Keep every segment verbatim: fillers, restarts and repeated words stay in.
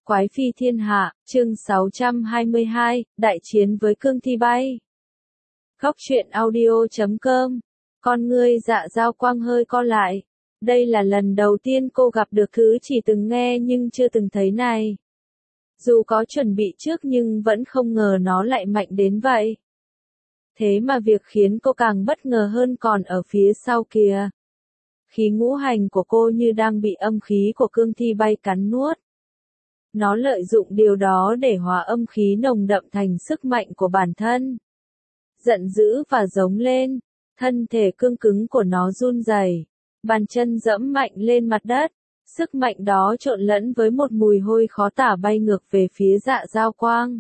Quái phi thiên hạ, chương sáu trăm hai mươi hai, đại chiến với cương thi bay. Góc truyện audio chấm com. Con ngươi Dạ Dao Quang hơi co lại. Đây là lần đầu tiên cô gặp được thứ chỉ từng nghe nhưng chưa từng thấy này. Dù có chuẩn bị trước nhưng vẫn không ngờ nó lại mạnh đến vậy. Thế mà việc khiến cô càng bất ngờ hơn còn ở phía sau kìa. Khí ngũ hành của cô như đang bị âm khí của cương thi bay cắn nuốt. Nó lợi dụng điều đó để hóa âm khí nồng đậm thành sức mạnh của bản thân. Giận dữ và giống lên, thân thể cương cứng của nó run rẩy, bàn chân dẫm mạnh lên mặt đất. Sức mạnh đó trộn lẫn với một mùi hôi khó tả bay ngược về phía Dạ Dao Quang.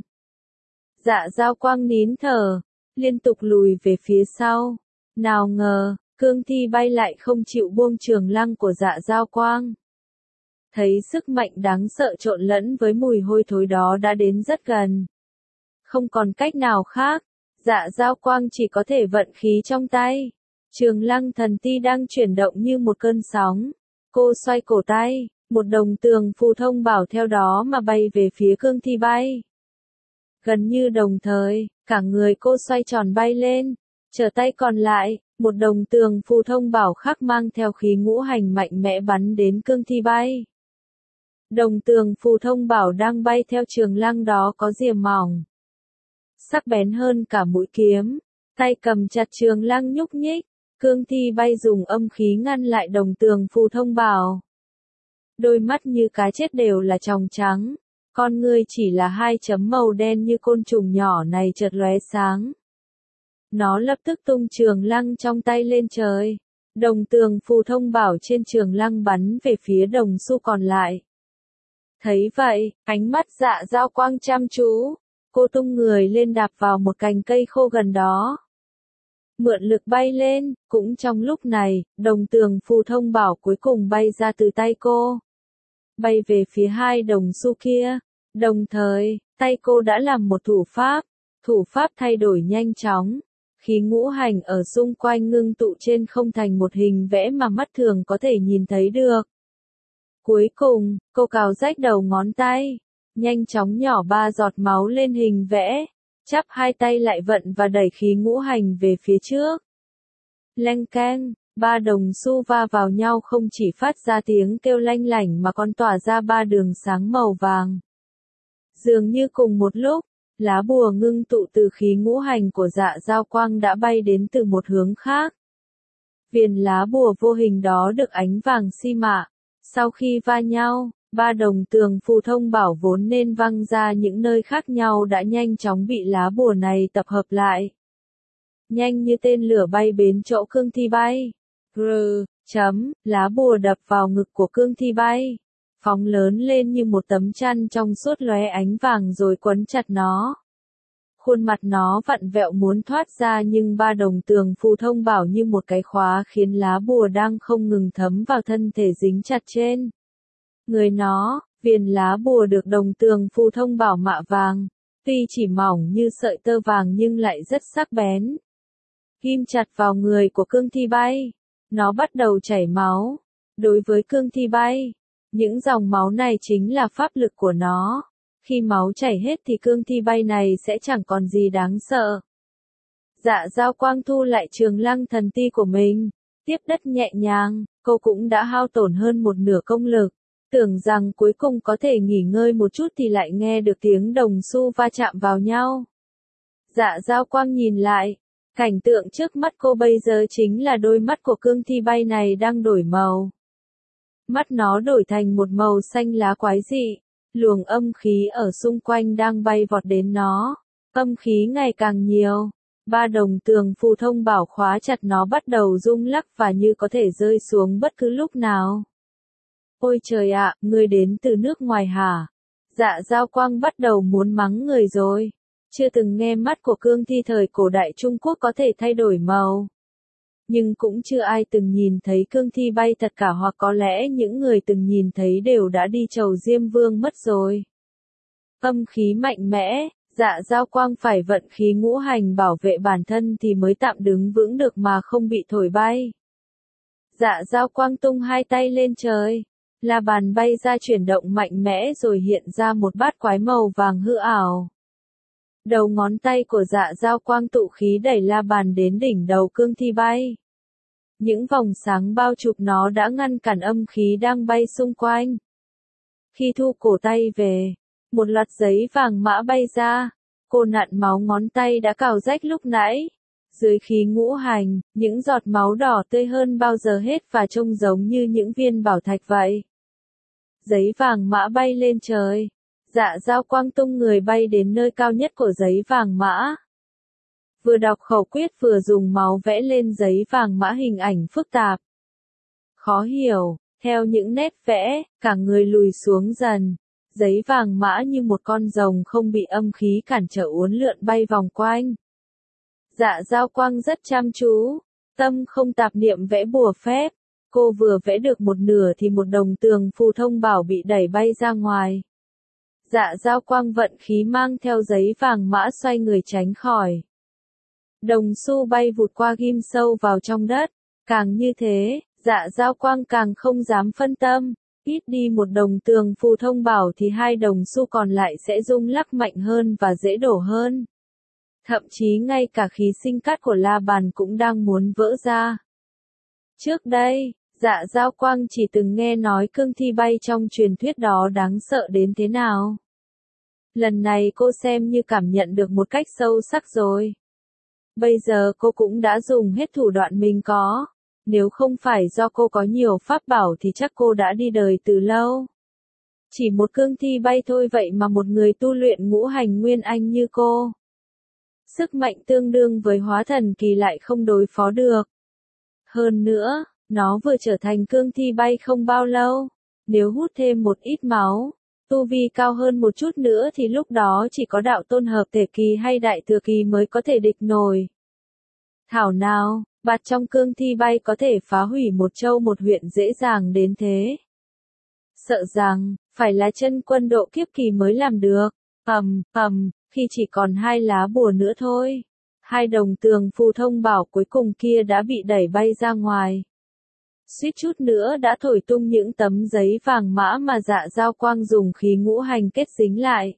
Dạ Dao Quang nín thở, liên tục lùi về phía sau. Nào ngờ, cương thi bay lại không chịu buông trường lăng của Dạ Dao Quang. Thấy sức mạnh đáng sợ trộn lẫn với mùi hôi thối đó đã đến rất gần. Không còn cách nào khác, Dạ Dao Quang chỉ có thể vận khí trong tay. Trường lăng thần ti đang chuyển động như một cơn sóng. Cô xoay cổ tay, một đồng tường phù thông bảo theo đó mà bay về phía cương thi bay. Gần như đồng thời, cả người cô xoay tròn bay lên, trở tay còn lại, một đồng tường phù thông bảo khác mang theo khí ngũ hành mạnh mẽ bắn đến cương thi bay. Đồng tường phù thông bảo đang bay theo trường lăng đó có rìa mỏng, sắc bén hơn cả mũi kiếm, tay cầm chặt trường lăng nhúc nhích. Cương thi bay dùng âm khí ngăn lại đồng tường phù thông bảo. Đôi mắt như cá chết đều là tròng trắng, con ngươi chỉ là hai chấm màu đen như côn trùng nhỏ này chợt lóe sáng. Nó lập tức tung trường lăng trong tay lên trời. Đồng tường phù thông bảo trên trường lăng bắn về phía đồng xu còn lại. Thấy vậy, ánh mắt Dạ Dao Quang chăm chú, cô tung người lên đạp vào một cành cây khô gần đó. Mượn lực bay lên, cũng trong lúc này, đồng tường phù thông bảo cuối cùng bay ra từ tay cô. Bay về phía hai đồng xu kia. Đồng thời, tay cô đã làm một thủ pháp. Thủ pháp thay đổi nhanh chóng. Khí ngũ hành ở xung quanh ngưng tụ trên không thành một hình vẽ mà mắt thường có thể nhìn thấy được. Cuối cùng, cô cào rách đầu ngón tay. Nhanh chóng nhỏ ba giọt máu lên hình vẽ. Chắp hai tay lại vận và đẩy khí ngũ hành về phía trước. Leng keng, ba đồng xu va vào nhau không chỉ phát ra tiếng kêu lanh lảnh mà còn tỏa ra ba đường sáng màu vàng. Dường như cùng một lúc, lá bùa ngưng tụ từ khí ngũ hành của Dạ Dao Quang đã bay đến từ một hướng khác. Viền lá bùa vô hình đó được ánh vàng xi mạ. Sau khi va nhau, ba đồng tường phù thông bảo vốn nên văng ra những nơi khác nhau đã nhanh chóng bị lá bùa này tập hợp lại. Nhanh như tên lửa bay đến chỗ cương thi bay. Grr, chấm, lá bùa đập vào ngực của cương thi bay. Phóng lớn lên như một tấm chăn trong suốt lóe ánh vàng rồi quấn chặt nó. Khuôn mặt nó vặn vẹo muốn thoát ra nhưng ba đồng tường phù thông bảo như một cái khóa khiến lá bùa đang không ngừng thấm vào thân thể dính chặt trên người nó. Viền lá bùa được đồng tường phù thông bảo mạ vàng, tuy chỉ mỏng như sợi tơ vàng nhưng lại rất sắc bén. Ghim chặt vào người của cương thi bay, nó bắt đầu chảy máu. Đối với cương thi bay, những dòng máu này chính là pháp lực của nó. Khi máu chảy hết thì cương thi bay này sẽ chẳng còn gì đáng sợ. Dạ Dao Quang thu lại trường lăng thần ti của mình, tiếp đất nhẹ nhàng, cô cũng đã hao tổn hơn một nửa công lực. Tưởng rằng cuối cùng có thể nghỉ ngơi một chút thì lại nghe được tiếng đồng xu va chạm vào nhau. Dạ Dao Quang nhìn lại, cảnh tượng trước mắt cô bây giờ chính là đôi mắt của cương thi bay này đang đổi màu. Mắt nó đổi thành một màu xanh lá quái dị, luồng âm khí ở xung quanh đang bay vọt đến nó. Âm khí ngày càng nhiều, ba đồng tường phù thông bảo khóa chặt nó bắt đầu rung lắc và như có thể rơi xuống bất cứ lúc nào. Ôi trời ạ, ngươi đến từ nước ngoài hả? Dạ Dao Quang bắt đầu muốn mắng người rồi. Chưa từng nghe mắt của cương thi thời cổ đại Trung Quốc có thể thay đổi màu. Nhưng cũng chưa ai từng nhìn thấy cương thi bay thật cả, hoặc có lẽ những người từng nhìn thấy đều đã đi chầu Diêm Vương mất rồi. Âm khí mạnh mẽ, Dạ Dao Quang phải vận khí ngũ hành bảo vệ bản thân thì mới tạm đứng vững được mà không bị thổi bay. Dạ Dao Quang tung hai tay lên trời. La bàn bay ra chuyển động mạnh mẽ rồi hiện ra một bát quái màu vàng hư ảo. Đầu ngón tay của Dạ Dao Quang tụ khí đẩy la bàn đến đỉnh đầu cương thi bay. Những vòng sáng bao trùm nó đã ngăn cản âm khí đang bay xung quanh. Khi thu cổ tay về, một loạt giấy vàng mã bay ra, cô nạn máu ngón tay đã cào rách lúc nãy. Dưới khí ngũ hành, những giọt máu đỏ tươi hơn bao giờ hết và trông giống như những viên bảo thạch vậy. Giấy vàng mã bay lên trời. Dạ Dao Quang tung người bay đến nơi cao nhất của giấy vàng mã. Vừa đọc khẩu quyết vừa dùng máu vẽ lên giấy vàng mã hình ảnh phức tạp. Khó hiểu, theo những nét vẽ, cả người lùi xuống dần. Giấy vàng mã như một con rồng không bị âm khí cản trở uốn lượn bay vòng quanh. Dạ Dao Quang rất chăm chú, tâm không tạp niệm vẽ bùa phép. Cô vừa vẽ được một nửa thì một đồng tường phù thông bảo bị đẩy bay ra ngoài. Dạ Dao Quang vận khí mang theo giấy vàng mã xoay người tránh khỏi. Đồng xu bay vụt qua ghim sâu vào trong đất. Càng như thế, Dạ Dao Quang càng không dám phân tâm. Ít đi một đồng tường phù thông bảo thì hai đồng xu còn lại sẽ rung lắc mạnh hơn và dễ đổ hơn. Thậm chí ngay cả khí sinh cát của la bàn cũng đang muốn vỡ ra. Trước đây, Dạ Dao Quang chỉ từng nghe nói cương thi bay trong truyền thuyết đó đáng sợ đến thế nào. Lần này cô xem như cảm nhận được một cách sâu sắc rồi. Bây giờ cô cũng đã dùng hết thủ đoạn mình có. Nếu không phải do cô có nhiều pháp bảo thì chắc cô đã đi đời từ lâu. Chỉ một cương thi bay thôi vậy mà một người tu luyện ngũ hành nguyên anh như cô. Sức mạnh tương đương với hóa thần kỳ lại không đối phó được. Hơn nữa, nó vừa trở thành cương thi bay không bao lâu. Nếu hút thêm một ít máu, tu vi cao hơn một chút nữa thì lúc đó chỉ có đạo tôn hợp thể kỳ hay đại thừa kỳ mới có thể địch nổi. Thảo nào, bạt trong cương thi bay có thể phá hủy một châu một huyện dễ dàng đến thế. Sợ rằng, phải là chân quân độ kiếp kỳ mới làm được. Ầm, ầm, khi chỉ còn hai lá bùa nữa thôi. Hai đồng tường phù thông bảo cuối cùng kia đã bị đẩy bay ra ngoài. Suýt chút nữa đã thổi tung những tấm giấy vàng mã mà Dạ Dao Quang dùng khí ngũ hành kết dính lại.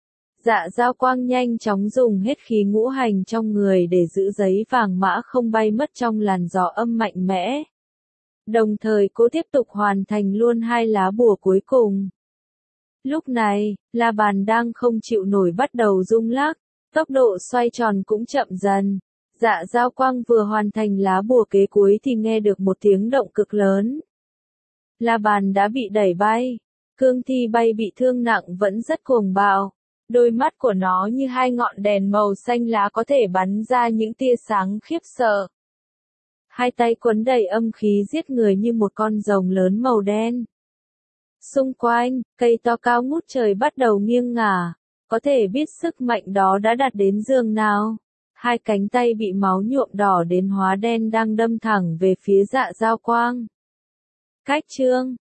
Dạ Dao Quang nhanh chóng dùng hết khí ngũ hành trong người để giữ giấy vàng mã không bay mất trong làn gió âm mạnh mẽ. Đồng thời cô tiếp tục hoàn thành luôn hai lá bùa cuối cùng. Lúc này, la bàn đang không chịu nổi bắt đầu rung lắc, tốc độ xoay tròn cũng chậm dần. Dạ Dao Quang vừa hoàn thành lá bùa kế cuối thì nghe được một tiếng động cực lớn. La bàn đã bị đẩy bay. Cương thi bay bị thương nặng vẫn rất cuồng bạo. Đôi mắt của nó như hai ngọn đèn màu xanh lá có thể bắn ra những tia sáng khiếp sợ. Hai tay quấn đầy âm khí giết người như một con rồng lớn màu đen. Xung quanh, cây to cao ngút trời bắt đầu nghiêng ngả. Có thể biết sức mạnh đó đã đạt đến giường nào. Hai cánh tay bị máu nhuộm đỏ đến hóa đen đang đâm thẳng về phía Dạ Dao Quang. Cách chương